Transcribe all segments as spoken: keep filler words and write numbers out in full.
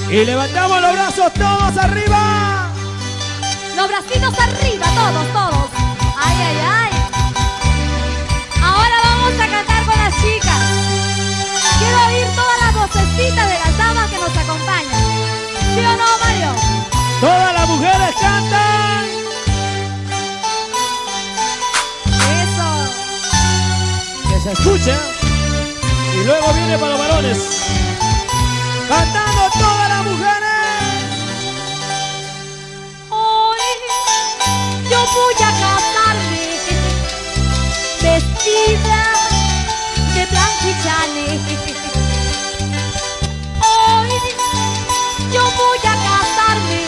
Y levantamos los brazos todos arriba. Los bracitos arriba, todos, todos. Ay, ay, ay. Ahora vamos a cantar con las chicas. Quiero oír todas las vocecitas de las damas que nos acompañan. ¿Sí o no, Mario? Todas las mujeres cantan. Eso. Que se escuche. Y luego viene para los varones. Cantando todas las mujeres. Hoy yo voy a casarme vestida de blanco y chale. Hoy yo voy a casarme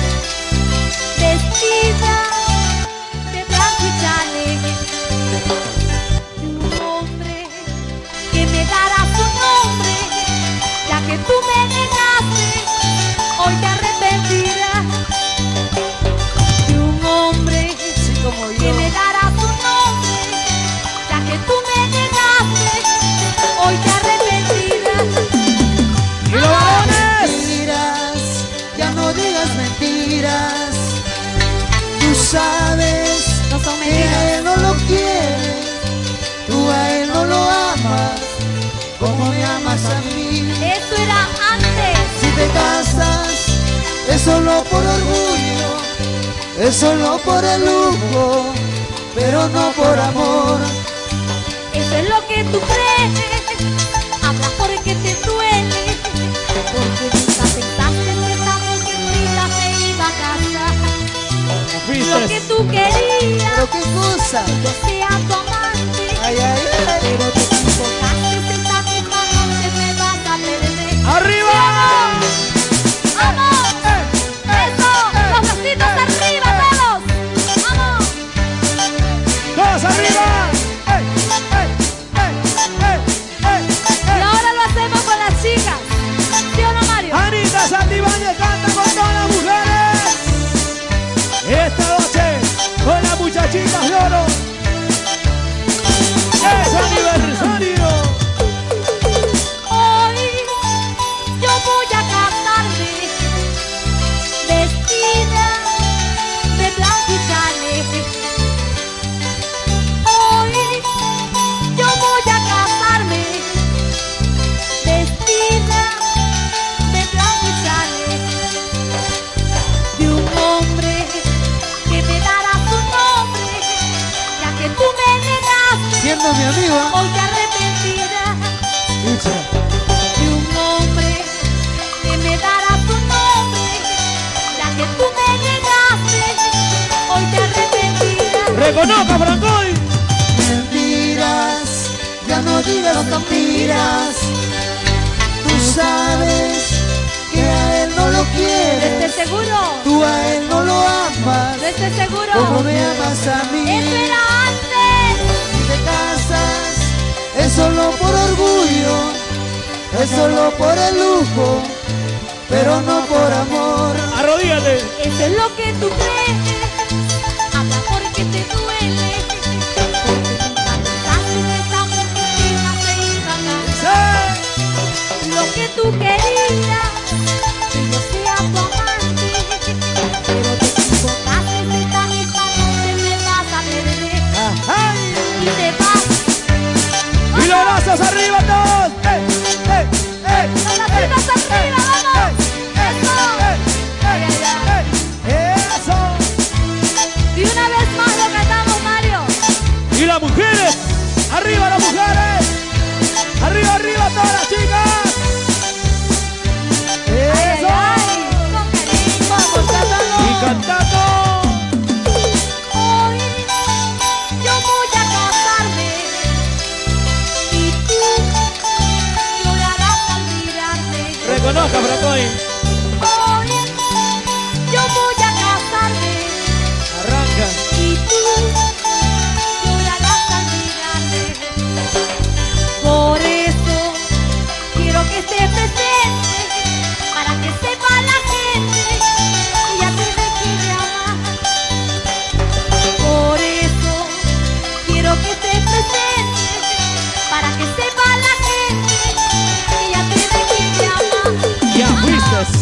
vestida de blanco y chale. De un hombre que me dará su nombre, ya que tú me negaste, hoy te arrepentirás. De un hombre Así como yo. que me dará su nombre, ya que tú me negaste, hoy te arrepentirás. Y los varones. Mentiras, ya no digas mentiras. Tú sabes No son que mentiras. a él no lo quieres, tú a él no lo amas como me amas a mí. Eso era antes. Si te casas es solo por orgullo, es solo por el lujo, pero no por amor. Eso es lo que tú crees. Habla porque te duele, porque nunca pensaste que esta mujercita se iba a casar. Lo que tú querías, Pero qué cosa, que yo sea tu amante, ay, ay, ay. pero te equivocaste, esta misma noche me vas a perder. ¡Arriba! ¡Vamos! ¡Eso! ¡Los bracitos arriba todos! ¡Vamos! ¡Todos arriba! ¡Ey! ¡Ey! ¡Ey! ¡Ey! ¡Ey! Y ahora lo hacemos con las chicas. ¿Sí o no, Mario? Anita Santibáñez canta con todas las mujeres. Esta noche con las muchachitas de oro. ¡Es aniversario! Hoy yo voy a casarme vestida de blanco y chale. Hoy yo voy a casarme vestida de blanco y chale. De un hombre que me dará su nombre, ya que tú me negaste, Siendo mi amiga, hoy te arrepentirás. De un hombre que me dará tu nombre, ya que tú me negaste, hoy te arrepentirás. ¡Reconozca, Francoy! mentiras, ya no digas mentiras. Tú sabes que a él no lo ¿No quieres, estés seguro? tú a él no lo amas ¿No estés seguro? como me amas a mí. Eso era antes. Si te casas es solo por orgullo, es solo por el lujo, pero no por amor. ¡Arrodíllate! Eso es lo que tú crees. Habla porque te duele, porque nunca pensaste que esta mujercita se iba a casar. ¡Sí! Lo que tú querías, que yo sea tu amante, pero te equivocaste, esta misma noche me vas a perder ¡Ay! y te vas. ¡Y los brazos arriba todos! ¡Ey! ¡Ey! ¡Ey! Los bracitos arriba, vamos. Eso. Ay, ay, ay. ¡Ey! ¡Eso! Y una vez más lo cantamos, Mario. ¡Y las mujeres! ¡Arriba las mujeres! ¡Arriba, arriba todas las chicas! Ay, ay, ¡Eso! ay. Con cariño. Vamos cantando. ¡Y cantando! Hoy yo voy a casarme y tú llorarás al mirarme. ¡Reconozca, Francoy! Hoy yo voy a casarme ¡Arranca! y tú llorarás al mirarme. Por eso quiero que estés presente, para que sepa la gente que ya te dejé de amar. Por eso quiero que estés presente, para que sepa la gente que ya te dejé de amar. ¡Ya fuiste!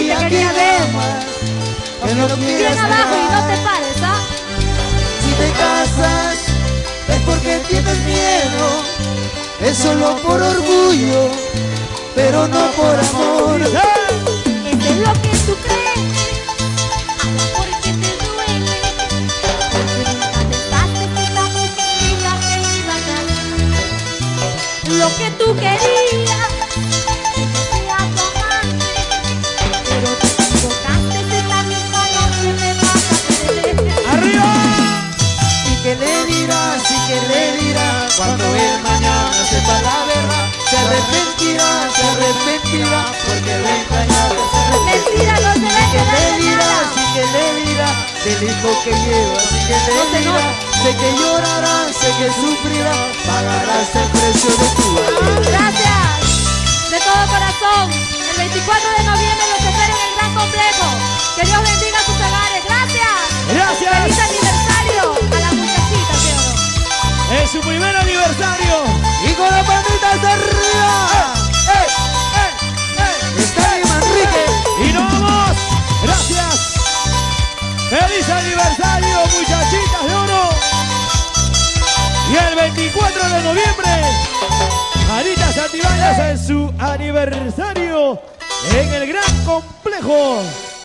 quería te que quería ver. amas, que no Bien quieras abajo y no te dejar. pares, ¿ah? Si te casas es porque tienes miedo, es solo por orgullo, pero no por amor. Eso es lo que tú crees, porque te duele, porque nunca pensaste que esta mujercita te iba a dar lo que tú querías, que sea tu amante, pero te equivocaste, esta misma noche me vas a perder. ¡Arriba! Y que le dirás, y que le dirás, cuando él mañana sepa la verdad, se arrepentirá, se arrepentirá, porque lo engañaste, se arrepentirá. Mentira, no se ve Que que le no dirás, nada. y que le dirás, del hijo que llevas, y que le No se dirás, nota. sé que llorará, sé que sufrirá, pagarás el precio de tu amor. Gracias, de todo corazón. El veinticuatro de noviembre los espero en el Gran Complejo. Que Dios bendiga sus hogares. Gracias. Gracias. Feliz aniversario a la muchachita, ¿sí o no? Es su primer aniversario. Y con las palmitas arriba. ¡Eh, eh, eh! Está bien, Manrique. Y nos vamos. Gracias. Feliz aniversario, muchachitas de oro. Y el veinticuatro de noviembre, Anita Santibáñez en su aniversario en el Gran Complejo.